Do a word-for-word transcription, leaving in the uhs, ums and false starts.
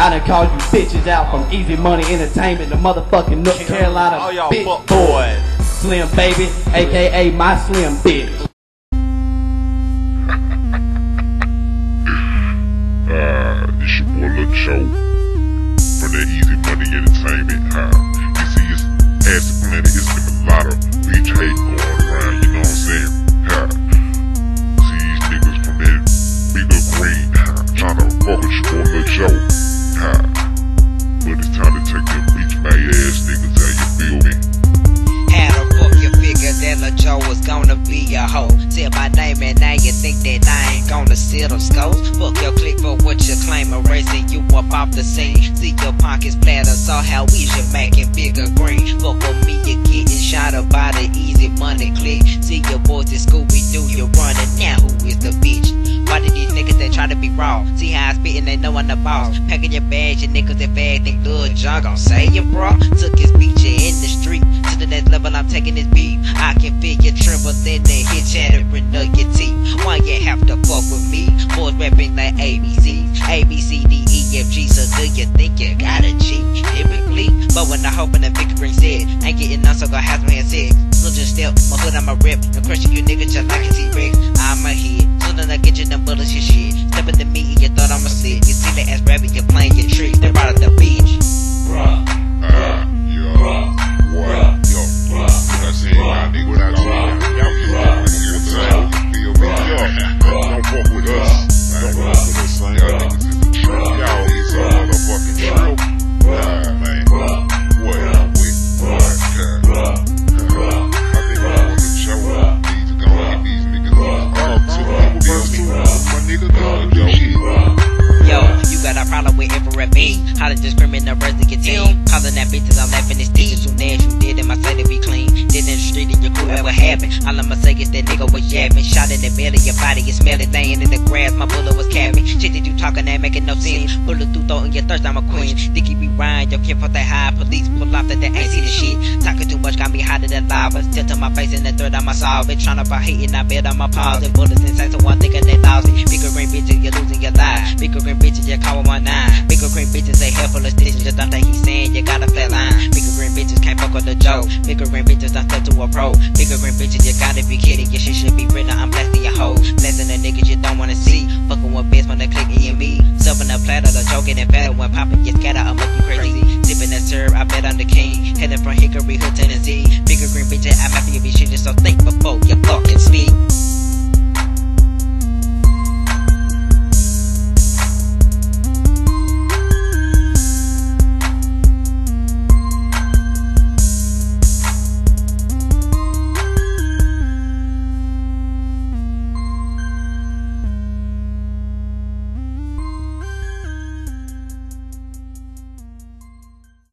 I done called you bitches out from Easy Money Entertainment, the motherfucking North Carolina all y'all bitch fuck boys. Slim Baby, aka my Slim bitch. Uh, it's your boy Lil Joe from that Easy Money Entertainment. Uh, you see, it's Acid Planet, it's been a lot of bitch hate going around, you know what I'm saying? Uh, see these niggas from that big little green, uh, trying to fuck with your boy Lil Joe. Uh, but it's time to take them bitch made ass niggas out, you feel me? How the fuck you figure that Lil Joe was gonna be a hoe? Tell my name and now you think that I ain't gonna sit on scopes. Fuck your click for what you claim, erasing you up off the scene. See your pockets platter, saw how easy making bigger green. Fuck with me, you getting shot up by the Easy Money click. See your boys at Scooby-Doo, you running now, who is the bitch? Why did these niggas that try to be raw? See how I spit and they know I'm the boss. Packing your bags, your niggas that fag think Lil Jon gon' say you, bro. Took his beat, you in the street. To the next level, I'm taking this beat. I can feel you tremble, then they hit chattering of your teeth. Why you have to fuck with me? Boys rapping like A B C, A B C D E F G. So do you think you got a cheat? Typically, but when I hope in the big green said, ain't getting none, so gon' have some hand sex. So just step, my hood, I'm a rip. I'm crushing you niggas just like a T-Rex. I'm a hit, so then I get you them bullets, your shit. Stepping to me and you thought I'm asleep. You see the ass rabbit, you playing your tricks. They're out of the beach. Uh, yo, what? Yo, what I say, y'all niggas, what I say, y'all niggas, y'all feel me? Yo, don't fuck with us. Don't fuck with us, son. Y'all niggas is the truth. Y'all is a motherfucking truth. Nah, man. What? Wait, what? God. I think I'm on the show. Need to go get these niggas. Oh, two people feel me. My nigga, go do shit. Yo, you got a problem with infrared beam. How to discriminate the rest of your team. Calling that bitches, I'm laughing his teeth. Soon as you did him, I said it be clean. Did in the street and your crew ever happened. All I'ma say is that nigga was yapping. Shot in the belly, your body is smelling. Laying in the grass, my bullet was capping. Shit that you talking that making no sense. Bullet through throat and your thirst, I'm a queen. Think you be rhyme, your kid for that high. Police pull off that they ain't see the shit. Talking too much got me hotter than lava. Still to my face in the third, I'ma solve it. Tryna buy hating, I bet I'ma pause it. Bullets inside, so one thinking they lost it. Bigger green bitches, you're losing your life. Bigger green bitches, you call one nine. Bigger green bitches, they hair full of stitches. Just don't think he's saying you got a flat line. Bigger green bitches can't fuck with the joke. Bigger green bitches don't step to a pro. Bigger green bitches, you gotta be kidding. Your shit should be written. I'm blasting your hoe. Blasting the niggas you don't wanna see. Fucking with bitch when they click E and me. Serving a platter, the joking and fatter. When popping, you scatter, I'm looking crazy. Sipping that syrup, I bet I'm the king. Heading from Hickory Hood, Tennessee. Bigger green bitches, I'm happy you be shit, so think before you fucking speak.